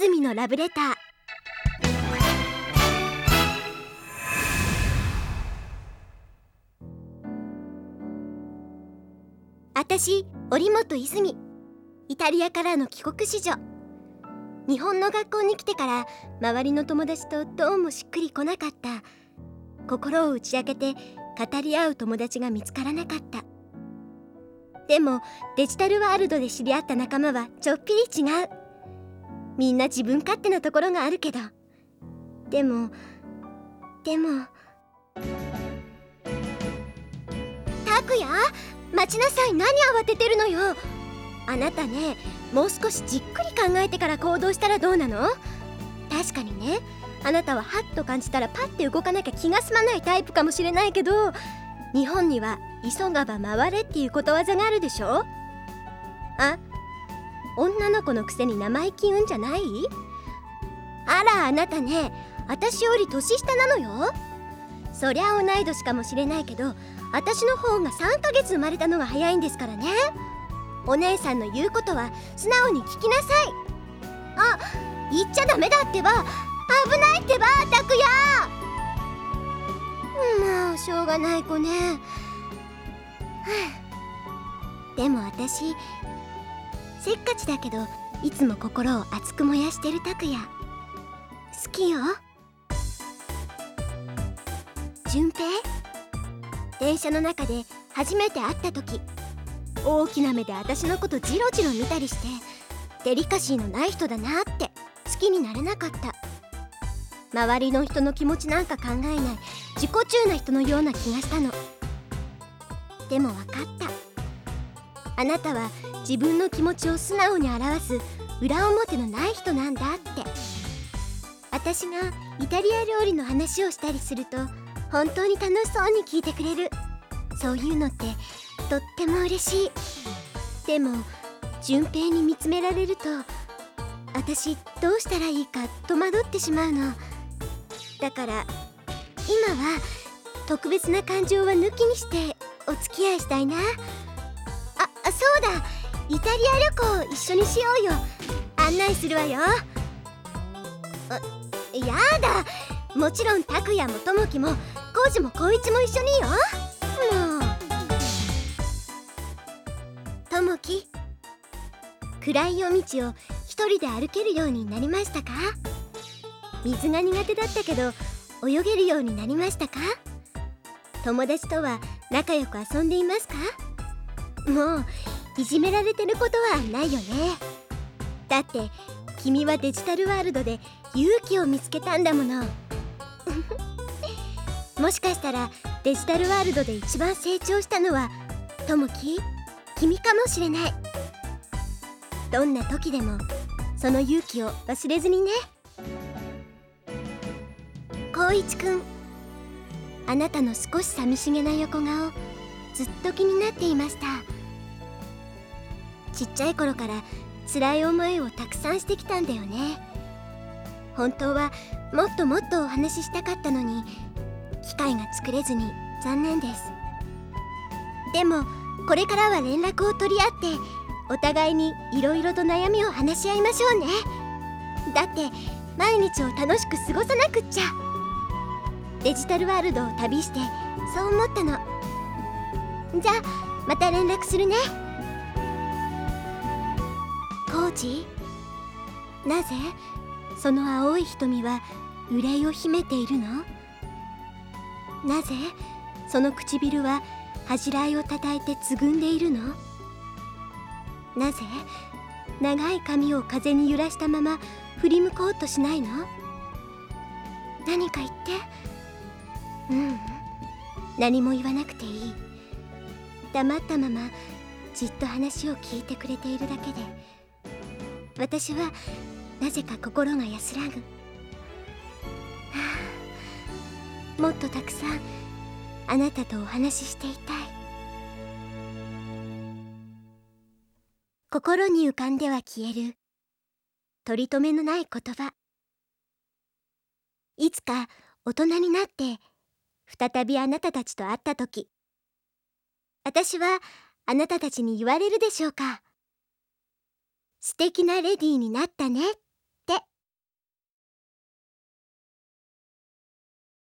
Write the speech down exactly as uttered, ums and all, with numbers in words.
泉のラブレター。あたし、折本泉。イタリアからの帰国子女。日本の学校に来てから周りの友達とどうもしっくりこなかった。心を打ち明けて語り合う友達が見つからなかった。でもデジタルワールドで知り合った仲間はちょっぴり違う。みんな自分勝手なところがあるけど、でもでも拓也、待ちなさい。何慌ててるのよ。あなたね、もう少しじっくり考えてから行動したらどうなの？確かにね、あなたはハッと感じたらパッて動かなきゃ気が済まないタイプかもしれないけど、日本には急がば回れっていうことわざがあるでしょ。あ、女の子のくせに生意気言うんじゃない？あら、あなたね、私より年下なのよ。そりゃ同い年かもしれないけど、私の方がさんかげつ生まれたのが早いんですからね。お姉さんの言うことは素直に聞きなさい。あ、言っちゃダメだってば。危ないってば、拓也。もうしょうがない子ね。でも私、せっかちだけどいつも心を熱く燃やしてる拓也、好きよ。順平、電車の中で初めて会った時、大きな目で私のことジロジロ見たりして、デリカシーのない人だなって好きになれなかった。周りの人の気持ちなんか考えない自己中な人のような気がしたの。でも分かった。あなたは自分の気持ちを素直に表す裏表のない人なんだって。私がイタリア料理の話をしたりすると本当に楽しそうに聞いてくれる。そういうのってとっても嬉しい。でも順平に見つめられると私どうしたらいいか戸惑ってしまうの。だから今は特別な感情は抜きにしてお付き合いしたいな。あ、そうだ、イタリア旅行一緒にしようよ。案内するわよ。あ、やだ、もちろん拓也も友樹も浩二も光一も一緒によ。もう友樹、暗い夜道を一人で歩けるようになりましたか？水が苦手だったけど泳げるようになりましたか？友達とは仲良く遊んでいますか？もういじめられてることはないよね。だって君はデジタルワールドで勇気を見つけたんだもの。もしかしたらデジタルワールドで一番成長したのは友樹、君かもしれない。どんな時でもその勇気を忘れずにね。光一くん、あなたの少し寂しげな横顔ずっと気になっていました。ちっちゃい頃から辛い思いをたくさんしてきたんだよね。本当はもっともっとお話ししたかったのに機会が作れずに残念です。でもこれからは連絡を取り合ってお互いにいろいろと悩みを話し合いましょうね。だって毎日を楽しく過ごさなくっちゃ。デジタルワールドを旅してそう思ったの。じゃあまた連絡するね。コーチ、なぜその青い瞳は憂いを秘めているの？なぜその唇は恥じらいをたたえてつぐんでいるの？なぜ長い髪を風に揺らしたまま振り向こうとしないの？何か言って。うん、何も言わなくていい。黙ったままじっと話を聞いてくれているだけで私はなぜか心が安らぐ。はあ、もっとたくさんあなたとお話ししていたい。心に浮かんでは消える取り留めのない言葉。いつか大人になって再びあなたたちと会った時、私はあなたたちに言われるでしょうか。素敵なレディーになったね。